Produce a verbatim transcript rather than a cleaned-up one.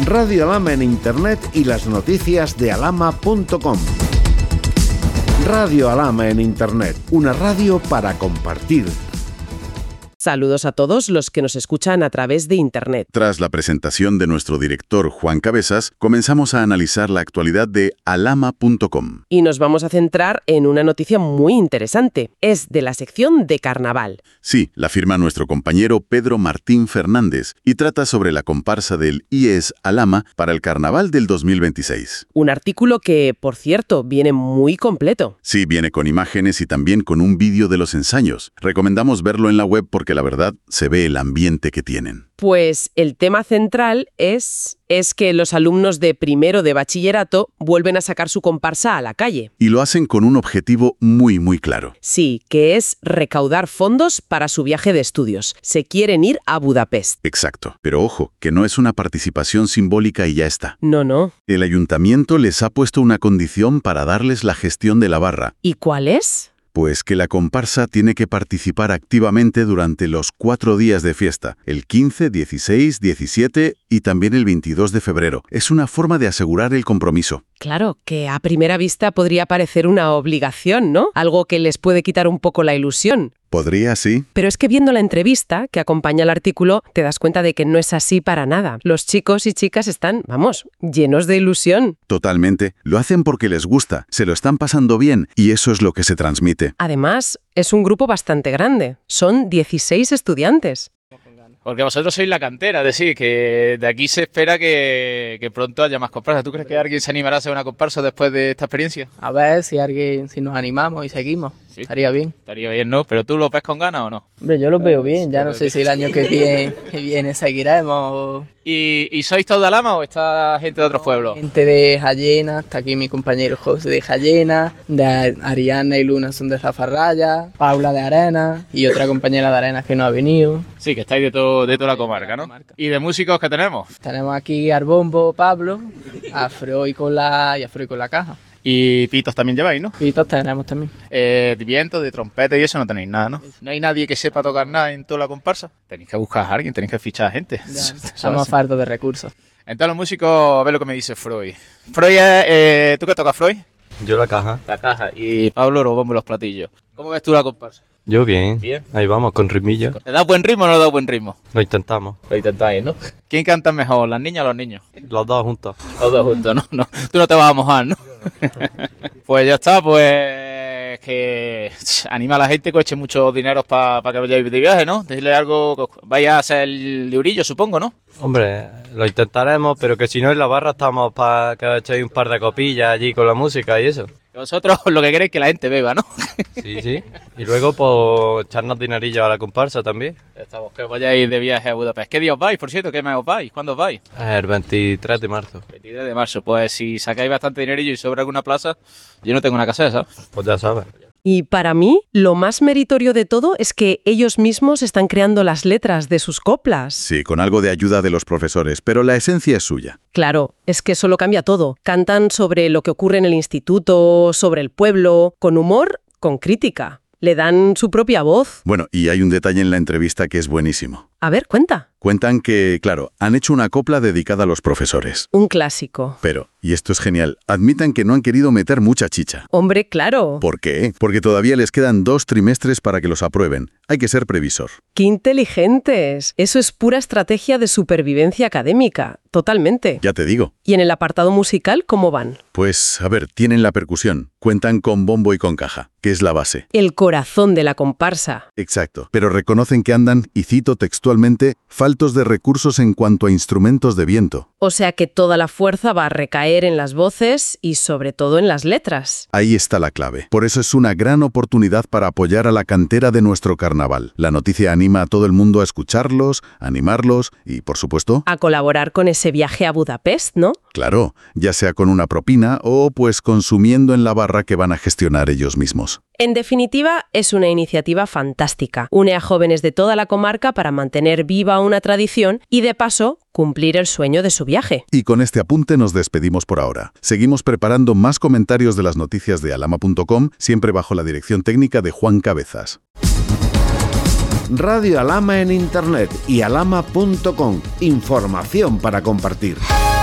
Radio Alhama en Internet y las noticias de alhama punto com. Radio Alhama en Internet, una radio para compartir. Saludos a todos los que nos escuchan a través de Internet. Tras la presentación de nuestro director Juan Cabezas, comenzamos a analizar la actualidad de alhama punto com. Y nos vamos a centrar en una noticia muy interesante. Es de la sección de carnaval. Sí, la firma nuestro compañero Pedro Martín Fernández y trata sobre la comparsa del I E S Alhama para el carnaval del dos mil veintiséis. Un artículo que, por cierto, viene muy completo. Sí, viene con imágenes y también con un vídeo de los ensayos. Recomendamos verlo en la web porque que la verdad se ve el ambiente que tienen. Pues el tema central es, es que los alumnos de primero de bachillerato vuelven a sacar su comparsa a la calle. Y lo hacen con un objetivo muy, muy claro. Sí, que es recaudar fondos para su viaje de estudios. Se quieren ir a Budapest. Exacto. Pero ojo, que no es una participación simbólica y ya está. No, no. El ayuntamiento les ha puesto una condición para darles la gestión de la barra. ¿Y cuál es? Pues que la comparsa tiene que participar activamente durante los cuatro días de fiesta, el quince, dieciséis, diecisiete y también el veintidós de febrero. Es una forma de asegurar el compromiso. Claro, que a primera vista podría parecer una obligación, ¿no? Algo que les puede quitar un poco la ilusión. Podría, sí. Pero es que viendo la entrevista que acompaña el artículo, te das cuenta de que no es así para nada. Los chicos y chicas están, vamos, llenos de ilusión. Totalmente. Lo hacen porque les gusta, se lo están pasando bien y eso es lo que se transmite. Además, es un grupo bastante grande. Son dieciséis estudiantes. Porque vosotros sois la cantera, es decir, que de aquí se espera que, que pronto haya más comparsas. ¿Tú crees que alguien se animará a hacer una comparsa después de esta experiencia? A ver si alguien, si nos animamos y seguimos, ¿sí? Estaría bien. Estaría bien, ¿no? ¿Pero tú lo ves con ganas o no? Hombre, yo lo veo bien, ya no sé si el año que viene, que viene seguiremos. ¿Y, ¿Y sois todos de Alhama o está gente de otros pueblos? Gente de Jayena, está aquí mi compañero José de Jayena, de Ariana y Luna son de Zafarraya, Paula de Arena y otra compañera de Arena que no ha venido. Sí, que estáis de, todo, de toda la comarca, ¿no? ¿Y de músicos que tenemos? Tenemos aquí al bombo Pablo, a Freud con la, y a Freud con la caja. Y pitos también lleváis, ¿no? Pitos tenemos también. Eh, de viento, de trompeta y eso no tenéis nada, ¿no? ¿No hay nadie que sepa tocar nada en toda la comparsa? Tenéis que buscar a alguien, tenéis que fichar a gente. Ya, estamos fartos de recursos. Entonces los músicos, a ver lo que me dice Freud. Freud, eh, ¿tú qué tocas, Freud? Yo la caja. La caja. Y Pablo los bombos y los platillos. ¿Cómo ves tú la comparsa? Yo bien. Bien. Ahí vamos, con ritmillo. ¿Le da buen ritmo o no le da buen ritmo? Lo intentamos. Lo intentáis, ¿no? ¿Quién canta mejor, las niñas o los niños? Los dos juntos. Los dos juntos, ¿no? no tú no te vas a mojar, ¿no? Pues ya está, pues que anima a la gente que eche muchos dineros para pa que vayáis de viaje, ¿no? Decirle algo, vaya a hacer el liurillo, supongo, ¿no? Hombre, lo intentaremos, pero que si no en la barra estamos para que echéis un par de copillas allí con la música y eso. Vosotros lo que queréis es que la gente beba, ¿no? Sí, sí. Y luego, pues, echarnos dinerillo a la comparsa también. Estamos, que vayáis de viaje a Budapest. ¿Qué día os vais, por cierto? ¿Qué mes os vais? ¿Cuándo os vais? El veintitrés de marzo. veintitrés de marzo. Pues si sacáis bastante dinerillo y sobra alguna plaza, yo no tengo una casa esa. Pues ya sabes. Y para mí, lo más meritorio de todo es que ellos mismos están creando las letras de sus coplas. Sí, con algo de ayuda de los profesores, pero la esencia es suya. Claro, es que eso lo cambia todo. Cantan sobre lo que ocurre en el instituto, sobre el pueblo, con humor, con crítica. Le dan su propia voz. Bueno, y hay un detalle en la entrevista que es buenísimo. A ver, cuenta. Cuentan que, claro, han hecho una copla dedicada a los profesores. Un clásico. Pero, y esto es genial, admitan que no han querido meter mucha chicha. Hombre, claro. ¿Por qué? Porque todavía les quedan dos trimestres para que los aprueben. Hay que ser previsor. ¡Qué inteligentes! Eso es pura estrategia de supervivencia académica. Totalmente. Ya te digo. ¿Y en el apartado musical cómo van? Pues, a ver, tienen la percusión. Cuentan con bombo y con caja, que es la base. El corazón de la comparsa. Exacto. Pero reconocen que andan, y cito textualmente, faltos de recursos en cuanto a instrumentos de viento. O sea que toda la fuerza va a recaer en las voces y sobre todo en las letras. Ahí está la clave. Por eso es una gran oportunidad para apoyar a la cantera de nuestro carnaval. La noticia anima a todo el mundo a escucharlos, a animarlos y, por supuesto, a colaborar con ese viaje a Budapest, ¿no? Claro, ya sea con una propina o pues consumiendo en la barra que van a gestionar ellos mismos. En definitiva, es una iniciativa fantástica. Une a jóvenes de toda la comarca para mantener viva una tradición y, de paso, cumplir el sueño de su viaje. Y con este apunte nos despedimos por ahora. Seguimos preparando más comentarios de las noticias de alhama punto com, siempre bajo la dirección técnica de Juan Cabezas. Radio Alhama en Internet y alhama punto com. Información para compartir.